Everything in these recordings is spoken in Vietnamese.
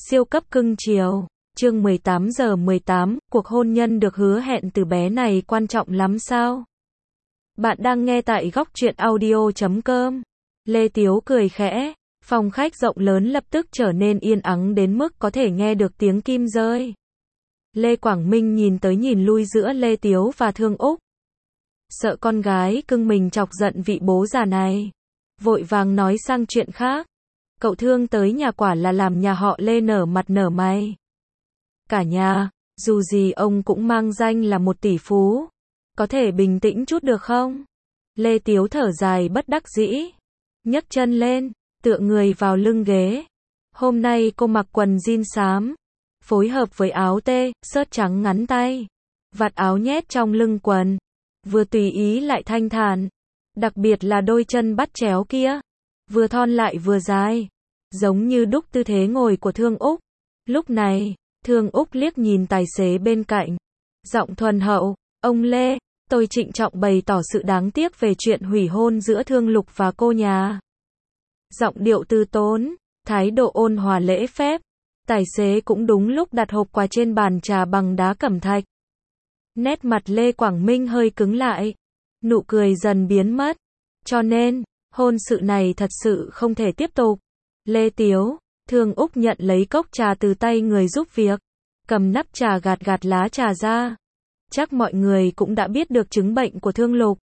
Siêu cấp cưng chiều. Chương 18 giờ 18, cuộc hôn nhân được hứa hẹn từ bé này quan trọng lắm sao? Bạn đang nghe tại góc truyện audio.com. Lê Tiếu cười khẽ, phòng khách rộng lớn lập tức trở nên yên ắng đến mức có thể nghe được tiếng kim rơi. Lê Quảng Minh nhìn tới nhìn lui giữa Lê Tiếu và Thương Úc. Sợ con gái cưng mình chọc giận vị bố già này. Vội vàng nói sang chuyện khác. Cậu Thương tới nhà quả là làm nhà họ Lê nở mặt nở mày. Cả nhà, dù gì ông cũng mang danh là một tỷ phú. Có thể bình tĩnh chút được không? Lê Tiếu thở dài bất đắc dĩ. Nhấc chân lên, tựa người vào lưng ghế. Hôm nay cô mặc quần jean xám, phối hợp với áo tê, sớt trắng ngắn tay. Vạt áo nhét trong lưng quần. Vừa tùy ý lại thanh thản. Đặc biệt là đôi chân bắt chéo kia. Vừa thon lại vừa dài. Giống như đúc tư thế ngồi của Thương Úc. Lúc này, Thương Úc liếc nhìn tài xế bên cạnh. Giọng thuần hậu, ông Lê, tôi trịnh trọng bày tỏ sự đáng tiếc về chuyện hủy hôn giữa Thương Lục và cô nhà. Giọng điệu từ tốn, thái độ ôn hòa lễ phép. Tài xế cũng đúng lúc đặt hộp quà trên bàn trà bằng đá cẩm thạch. Nét mặt Lê Quảng Minh hơi cứng lại. Nụ cười dần biến mất. Cho nên, hôn sự này thật sự không thể tiếp tục. Lê Tiếu, Thương Úc nhận lấy cốc trà từ tay người giúp việc. Cầm nắp trà gạt gạt lá trà ra. Chắc mọi người cũng đã biết được chứng bệnh của Thương Lục.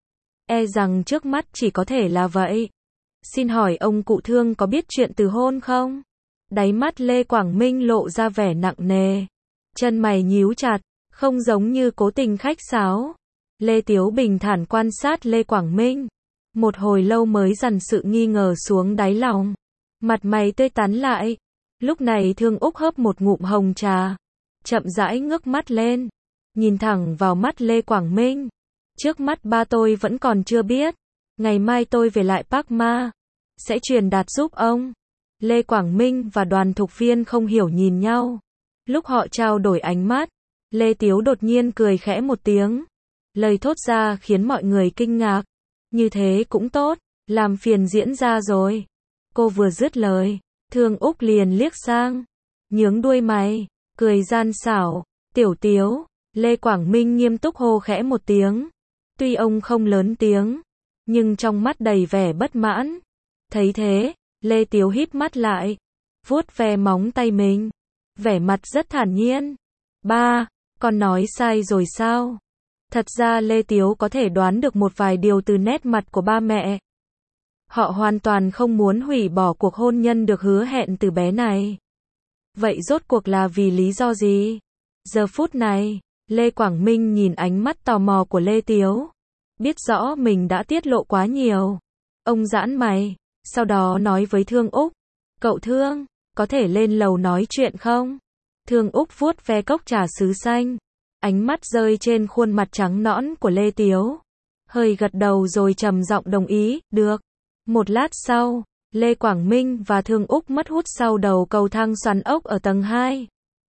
E rằng trước mắt chỉ có thể là vậy. Xin hỏi ông cụ Thương có biết chuyện từ hôn không? Đáy mắt Lê Quảng Minh lộ ra vẻ nặng nề. Chân mày nhíu chặt, không giống như cố tình khách sáo. Lê Tiếu bình thản quan sát Lê Quảng Minh. Một hồi lâu mới dằn sự nghi ngờ xuống đáy lòng. Mặt mày tươi tắn lại. Lúc này Thương Úc hớp một ngụm hồng trà. Chậm rãi ngước mắt lên. Nhìn thẳng vào mắt Lê Quảng Minh. Trước mắt ba tôi vẫn còn chưa biết. Ngày mai tôi về lại Park Ma. Sẽ truyền đạt giúp ông. Lê Quảng Minh và Đoàn Thục Viên không hiểu nhìn nhau. Lúc họ trao đổi ánh mắt. Lê Tiếu đột nhiên cười khẽ một tiếng. Lời thốt ra khiến mọi người kinh ngạc. Như thế cũng tốt. Làm phiền diễn ra rồi. Cô vừa dứt lời. Thương Úc liền liếc sang. Nhướng đuôi mày. Cười gian xảo. Tiểu Tiếu. Lê Quảng Minh nghiêm túc hô khẽ một tiếng. Tuy ông không lớn tiếng. Nhưng trong mắt đầy vẻ bất mãn. Thấy thế. Lê Tiếu híp mắt lại. Vuốt ve móng tay mình. Vẻ mặt rất thản nhiên. Ba, con nói sai rồi sao? Thật ra Lê Tiếu có thể đoán được một vài điều từ nét mặt của ba mẹ. Họ hoàn toàn không muốn hủy bỏ cuộc hôn nhân được hứa hẹn từ bé này. Vậy rốt cuộc là vì lý do gì? Giờ phút này, Lê Quảng Minh nhìn ánh mắt tò mò của Lê Tiếu. Biết rõ mình đã tiết lộ quá nhiều. Ông giãn mày, sau đó nói với Thương Úc. Cậu Thương, có thể lên lầu nói chuyện không? Thương Úc vuốt ve cốc trà sứ xanh. Ánh mắt rơi trên khuôn mặt trắng nõn của Lê Tiếu. Hơi gật đầu rồi trầm giọng đồng ý, được. Một lát sau, Lê Quảng Minh và Thương Úc mất hút sau đầu cầu thang xoắn ốc ở tầng 2.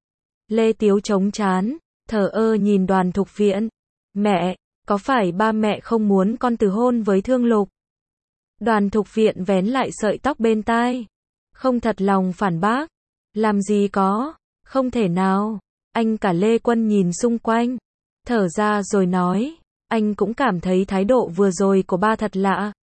Lê Tiếu chống trán, thờ ơ nhìn Đoàn Thục Viễn. Mẹ, có phải ba mẹ không muốn con từ hôn với Thương Lục? Đoàn Thục Viễn vén lại sợi tóc bên tai. Không thật lòng phản bác. Làm gì có, không thể nào. Anh cả Lê Quân nhìn xung quanh. Thở ra rồi nói. Anh cũng cảm thấy thái độ vừa rồi của ba thật lạ.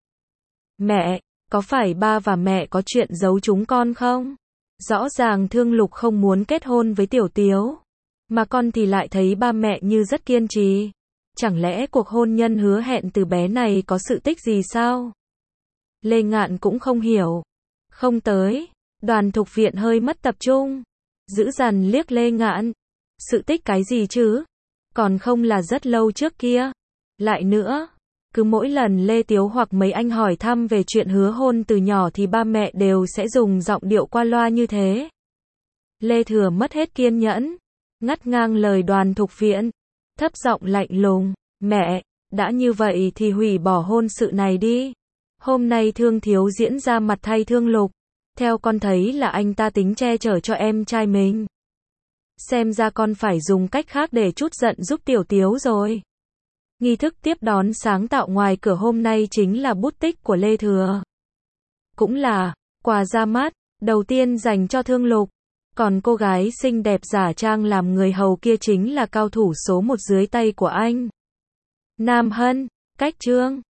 Mẹ, có phải ba và mẹ có chuyện giấu chúng con không? Rõ ràng Thương Lục không muốn kết hôn với Tiểu Tiếu. Mà con thì lại thấy ba mẹ như rất kiên trì. Chẳng lẽ cuộc hôn nhân hứa hẹn từ bé này có sự tích gì sao? Lê Ngạn cũng không hiểu. Không tới. Đoàn Thục Viện hơi mất tập trung. Dữ dằn liếc Lê Ngạn. Sự tích cái gì chứ? Còn không là rất lâu trước kia. Lại nữa. Cứ mỗi lần Lê Tiếu hoặc mấy anh hỏi thăm về chuyện hứa hôn từ nhỏ thì ba mẹ đều sẽ dùng giọng điệu qua loa như thế. Lê Thừa mất hết kiên nhẫn. Ngắt ngang lời Đoàn Thục Viễn. Thấp giọng lạnh lùng. Mẹ, đã như vậy thì hủy bỏ hôn sự này đi. Hôm nay Thương Thiếu diễn ra mặt thay Thương Lục. Theo con thấy là anh ta tính che chở cho em trai mình. Xem ra con phải dùng cách khác để trút giận giúp Tiểu Tiếu rồi. Nghi thức tiếp đón sáng tạo ngoài cửa hôm nay chính là bút tích của Lê Thừa. Cũng là quà ra mắt đầu tiên dành cho Thương Lục. Còn cô gái xinh đẹp giả trang làm người hầu kia chính là cao thủ số 1 dưới tay của anh. Nam Hân, cách chương